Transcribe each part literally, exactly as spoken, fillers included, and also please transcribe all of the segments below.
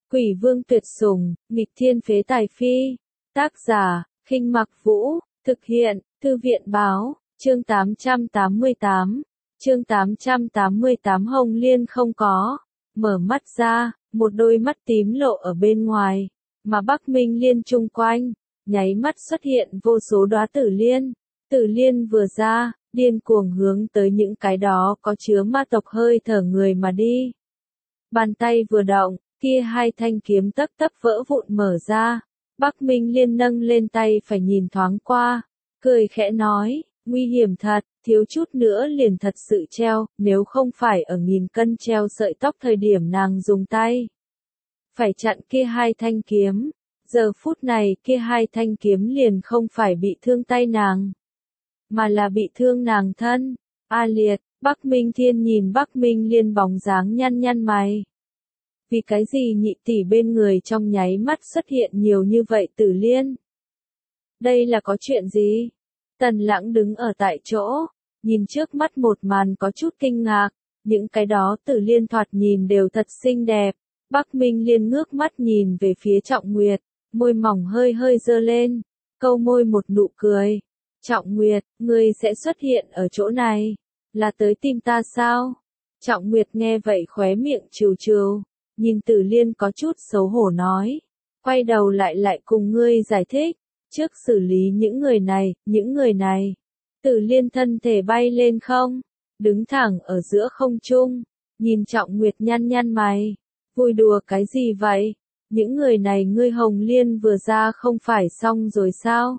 Quỷ vương tuyệt sủng, nghịch thiên phế tài phi. Tác giả, Khinh Mặc Vũ, thực hiện, Thư viện báo, chương tám trăm tám mươi tám. Chương tám trăm tám mươi tám Hồng Liên không có. Mở mắt ra, một đôi mắt tím lộ ở bên ngoài, mà Bắc Minh Liên chung quanh, nháy mắt xuất hiện vô số đóa tử liên. Tử liên vừa ra, điên cuồng hướng tới những cái đó có chứa ma tộc hơi thở người mà đi. Bàn tay vừa động, kia hai thanh kiếm tấp tấp vỡ vụn mở ra. Bắc Minh Liên nâng lên tay phải nhìn thoáng qua, cười khẽ nói, nguy hiểm thật, thiếu chút nữa liền thật sự treo, nếu không phải ở nghìn cân treo sợi tóc thời điểm nàng dùng tay phải chặn kia hai thanh kiếm, giờ phút này kia hai thanh kiếm liền không phải bị thương tay nàng, mà là bị thương nàng thân. A liệt, Bắc Minh Thiên nhìn Bắc Minh Liên bóng dáng nhăn nhăn mày. Vì cái gì nhị tỷ bên người trong nháy mắt xuất hiện nhiều như vậy tử liên? Đây là có chuyện gì? Tần Lãng đứng ở tại chỗ, nhìn trước mắt một màn có chút kinh ngạc, những cái đó tử liên thoạt nhìn đều thật xinh đẹp. Bắc Minh Liên ngước mắt nhìn về phía Trọng Nguyệt, môi mỏng hơi hơi dơ lên, câu môi một nụ cười. Trọng Nguyệt, ngươi sẽ xuất hiện ở chỗ này, là tới tìm ta sao? Trọng Nguyệt nghe vậy khóe miệng trừ trừ, nhìn Tử Liên có chút xấu hổ nói, quay đầu lại lại cùng ngươi giải thích, trước xử lý những người này, những người này. Tử Liên thân thể bay lên không, đứng thẳng ở giữa không trung, nhìn Trọng Nguyệt nhăn nhăn mày, vui đùa cái gì vậy? Những người này ngươi Hồng Liên vừa ra không phải xong rồi sao?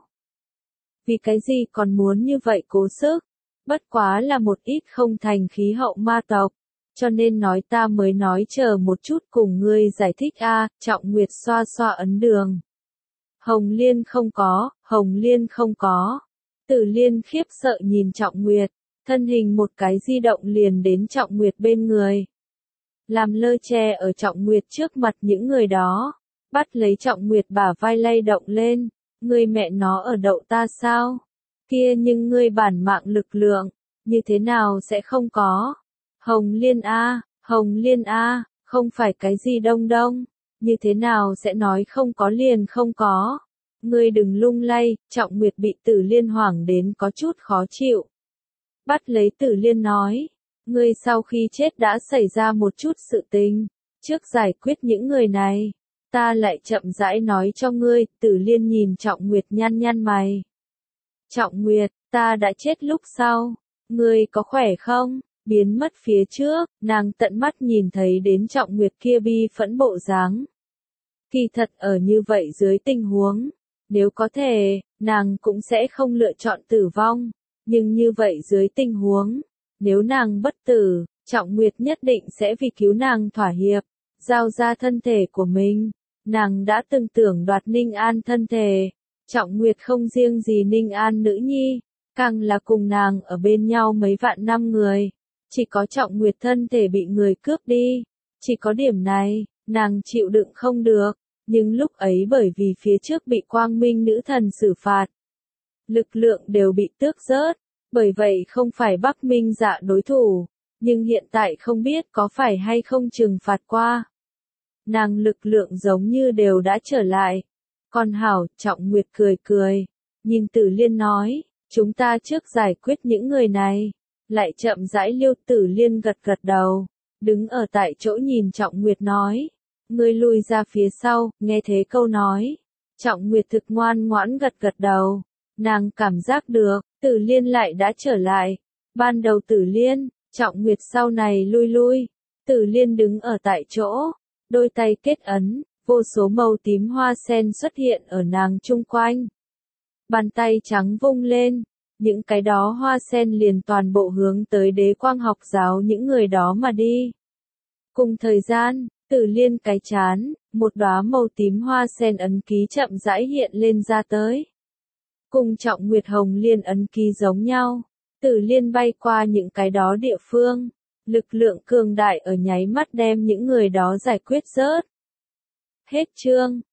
Vì cái gì còn muốn như vậy cố sức? Bất quá là một ít không thành khí hậu ma tộc, cho nên nói ta mới nói chờ một chút cùng ngươi giải thích a. Trọng Nguyệt xoa xoa ấn đường. Hồng Liên không có, Hồng Liên không có. Tử Liên khiếp sợ nhìn Trọng Nguyệt, thân hình một cái di động liền đến Trọng Nguyệt bên người. Làm lơ che ở Trọng Nguyệt trước mặt những người đó, bắt lấy Trọng Nguyệt bả vai lay động lên, ngươi mẹ nó ở đậu ta sao? Kia nhưng ngươi bản mạng lực lượng, như thế nào sẽ không có? Hồng Liên a, Hồng Liên a, không phải cái gì đông đông, như thế nào sẽ nói không có liền không có? Ngươi đừng lung lay. Trọng Nguyệt bị Tử Liên hoảng đến có chút khó chịu. Bắt lấy Tử Liên nói, ngươi sau khi chết đã xảy ra một chút sự tình, trước giải quyết những người này, ta lại chậm rãi nói cho ngươi. Tử Liên nhìn Trọng Nguyệt nhăn nhăn mày. Trọng Nguyệt, ta đã chết lúc sau, ngươi có khỏe không? Biến mất phía trước, nàng tận mắt nhìn thấy đến Trọng Nguyệt kia bi phẫn bộ dáng. Kỳ thật ở như vậy dưới tình huống, nếu có thể, nàng cũng sẽ không lựa chọn tử vong, nhưng như vậy dưới tình huống, nếu nàng bất tử, Trọng Nguyệt nhất định sẽ vì cứu nàng thỏa hiệp, giao ra thân thể của mình. Nàng đã từng tưởng đoạt Ninh An thân thể. Trọng Nguyệt không riêng gì Ninh An nữ nhi, càng là cùng nàng ở bên nhau mấy vạn năm người. Chỉ có Trọng Nguyệt thân thể bị người cướp đi. Chỉ có điểm này, nàng chịu đựng không được. Nhưng lúc ấy bởi vì phía trước bị Quang Minh nữ thần xử phạt, lực lượng đều bị tước rớt, bởi vậy không phải Bắc Minh Dạ đối thủ. Nhưng hiện tại không biết có phải hay không trừng phạt qua. Nàng lực lượng giống như đều đã trở lại. Còn hảo, Trọng Nguyệt cười cười, nhìn Tử Liên nói, chúng ta trước giải quyết những người này. Lại chậm rãi liêu. Tử Liên gật gật đầu, đứng ở tại chỗ nhìn Trọng Nguyệt nói, ngươi lùi ra phía sau. Nghe thế câu nói, Trọng Nguyệt thực ngoan ngoãn gật gật đầu, nàng cảm giác được, Tử Liên lại đã trở lại. Ban đầu Tử Liên, Trọng Nguyệt sau này lui lui, Tử Liên đứng ở tại chỗ, đôi tay kết ấn, vô số màu tím hoa sen xuất hiện ở nàng chung quanh. Bàn tay trắng vung lên, những cái đó hoa sen liền toàn bộ hướng tới Đế Quang học giáo những người đó mà đi. Cùng thời gian, Tử Liên cái chán, một đóa màu tím hoa sen ấn ký chậm rãi hiện lên ra tới. Cùng Trọng Nguyệt Hồng Liên ấn ký giống nhau, Tử Liên bay qua những cái đó địa phương, lực lượng cường đại ở nháy mắt đem những người đó giải quyết rớt. Hết chương.